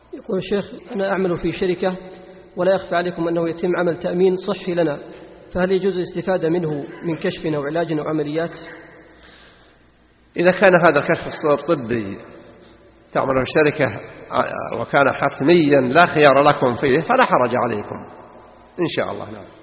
يقول الشيخ: أنا أعمل في شركة ولا يخفى عليكم أنه يتم عمل تأمين صحي لنا، فهل يجوز الاستفادة منه من كشف أو علاج أو عمليات؟ إذا كان هذا الكشف الطبي تعملون الشركة وكان حتميا لا خيار لكم فيه فلا حرج عليكم إن شاء الله. نعم.